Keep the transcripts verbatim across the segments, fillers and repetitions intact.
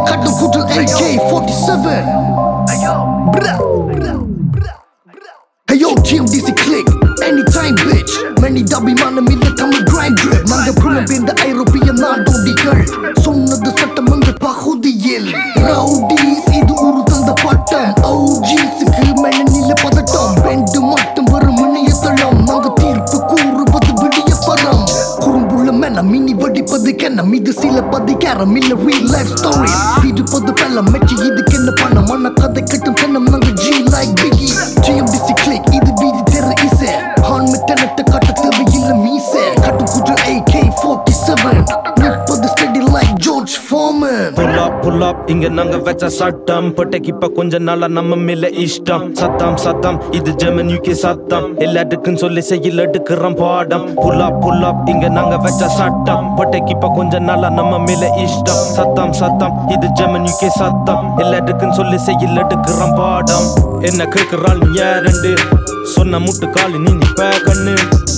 Kadam Kudal A K forty-seven. Hey yo, T M D C click anytime bitch. Many dubby manam illa Tamil grind grip. Nanga புலம்பெயர்ந்த ஐரோப்பிய நாடோடிகள் சொன்னது சட்டமன்ற பகுதியில் rowdies இது ஒரு தந்த பட்டம். ஓஜிஸுக்கு மனநில பதட்டம். பெண்டு மட்டும் வரும் இணையதளம். நாங்க தீர்ப்பு கூறுவது விடிய பரம். குறும்புள்ள மெனம் மினி வடிப்பது கென்னம். இது சில பதிகாரம் இல்ல real life stories. இருப்பது பல்லம் மெச்சி இதுக்கு என்ன பணம். மன கதை கட்டும் சென்னம் நாங்க G like Biggie. T M D C click இது வீதி தெரு இசை. ஹான் மெட்டனத்தை காட்ட தேவையில்ல மீசை. கட்டும் குஜல் A K forty-seven. நிற்பது steady like George Foreman. Pull up, pull up, இங்க நாங்க வச்ச சட்டம். பொட்டைக்கு இப்ப கொஞ்ச நாளா நம்ம மேல இஷ்டம். சத்தம் சத்தம் இது ஜெர்மன் யூகே சத்தம். எல்லாத்துக்கும் சொல்லி செய்யல எடுக்கிறோம் பாடம். Pull up, pull up, இங்க நாங்க வச்ச சட்டம். பொட்டைக்கு இப்ப கொஞ்ச நாளா நம்ம மேல இஷ்டம். சத்தம் சத்தம் இது ஜெர்மன் யூகே சத்தம். எல்லாத்துக்கும் சொல்லி செய்யல எடுக்கிறோம் பாடம். என்ன கேட்கிறாள் நீ யாரண்டு சொன்ன முட்டு காலு நீ நிப்ப கண்ணு.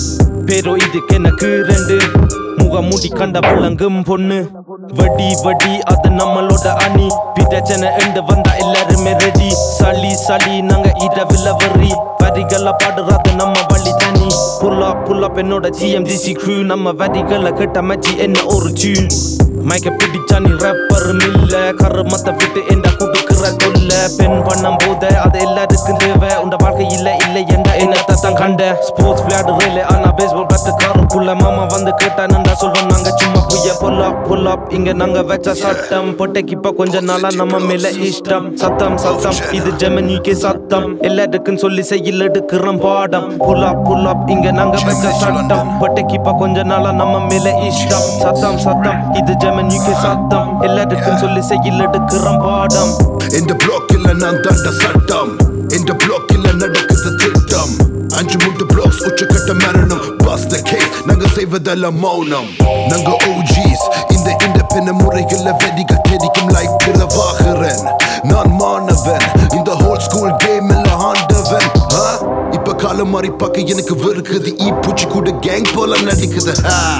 பேரோ இதுக்கு எனக்கு ரெண்டு முகமூடி கண்ட விளங்கும் பொண்ணு. வடி வடி அது நம்மளோட அணி. பிரச்சனை எண்டு வந்தா எல்லாருமே ரெடி. சளி சளி நாங்க இரவில வரி. வரிகளை பாடுறது நம்ம வழி தனி. புல்லா புல்லா என்னோட T M D C crew. நம்ம வரிகளை கிட்ட மச்சி என்ன ஒரு டியூன். மைக்க பிடிச்சா நீ ரப்பரும் இல்ல. கருமத்தை விட்டு என்ன குடுக்கிற தொல்ல. பெண் பண்ணும் போத அது எல்லாருக்கும் தேவை. உண்ட வாழ்க்கை இல்ல இல்ல என்ற என்னத்தை தான் கண்ட. ஸ்போர்ட்ஸ் விளையாடுறேல ஆனா பேஸ்பால் பேட்டு காருக்குள்ள. மாமா வந்து கேட்டா நண்டா சொல்வோம் நாங்க சும்மா புய்ய. புல் அப் புல் அப் இங்க நாங்க வச்ச சட்டம். பொட்டைக்கு இப்ப கொஞ்ச நாளா நம்ம மேல இஷ்டம். சத்தம் சத்தம் இது ஜெர்மன் யூகே சத்தம். எல்லாருக்கும் சொல்லி செய்யல எடுக்கிறோம் பாடம். புல் அப் புல் அப் இங்க நாங்க வச்ச சட்டம். பொட்டைக்கு இப்ப கொஞ்ச நாளா நம்ம மேல இஷ்டம். சத்தம் சத்தம் இது ஜெர்மன் யூகே சத்தம். எல்லாருக்கும் சொல்லி செய்யல எடுக்கிறோம் பாடம். இந்த பிளாக்கில் நான் தாண்ட சட்டம். இந்த பிளாக்கில் நடக்குது திட்டம். அஞ்சு மூன்று பிளாக்ஸ் உச்சக்கட்ட மரணம். பாஸ் த கேஸ் நாங்க செய்வதெல்லாம் மௌனம். நாங்க O Gs இந்த இண்டபெண்டன்ட் முறையில் வெடிகள் தெரிக்கும் லைக் பிரபாகரன். நான் மாணவன் இந்த ஹோல் ஸ்கூல் கேம் எல்லாம் ஆண்டவன். இப்ப காலம் மாறி பார்க்க எனக்கு வெறுக்குது. ஈ பூச்சி கூட கேங் போல நடிக்குது.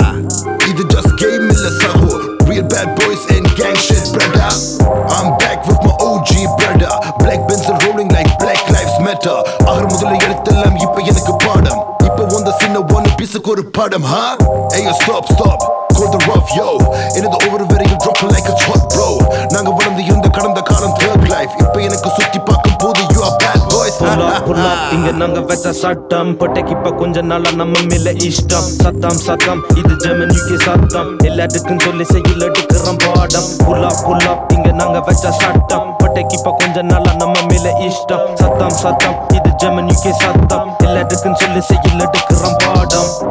இது ஜஸ்ட் கேம் இல்ல சகோ. Real bad boys and gang shit brother. I'm back with my O G brother. Black pencil rolling like black lives matter. ஆகர் முதல்ல எடுத்தெல்லாம் இப்ப எனக்கு பாடம். இப்ப வந்த சின்ன ஒன்னு பீஸுக்கு ஒரு படம். huh? Hey yo stop stop call the rough yo. என்னது ஒவ்வொரு வரையும் drop like it's hot bro. நாங்க வளர்ந்து இருந்த கடந்த காலம் third life. இப்ப எனக்கு சுத்தி பார்க்கும் போது you are bad boys. Pull up pull up இங்க நாங்க வச்ச சட்டம். பொட்டைக்கு இப்ப கொஞ்ச நாளா நம்ம மேல இஷ்டம். சத்தம் சத்தம் இது ஜெர்மன் யூகே சத்தம். எல்லாத்துக்கும் சொல்லி செய்யல எடுக்கிறோம் பாடம். Pull up pull up இங்க நாங்க வச்ச சட்டம். பொட்டைக்கு இப்ப கொஞ்ச நாளா நம்ம மேல இஷ்டம். சத்தம் சத்தம் இது ஜெர்மன் யூகே சத்தம். எல்லாத்துக்கும் சொல்லி செய்யல எடுக்கிறோம் பாடம்.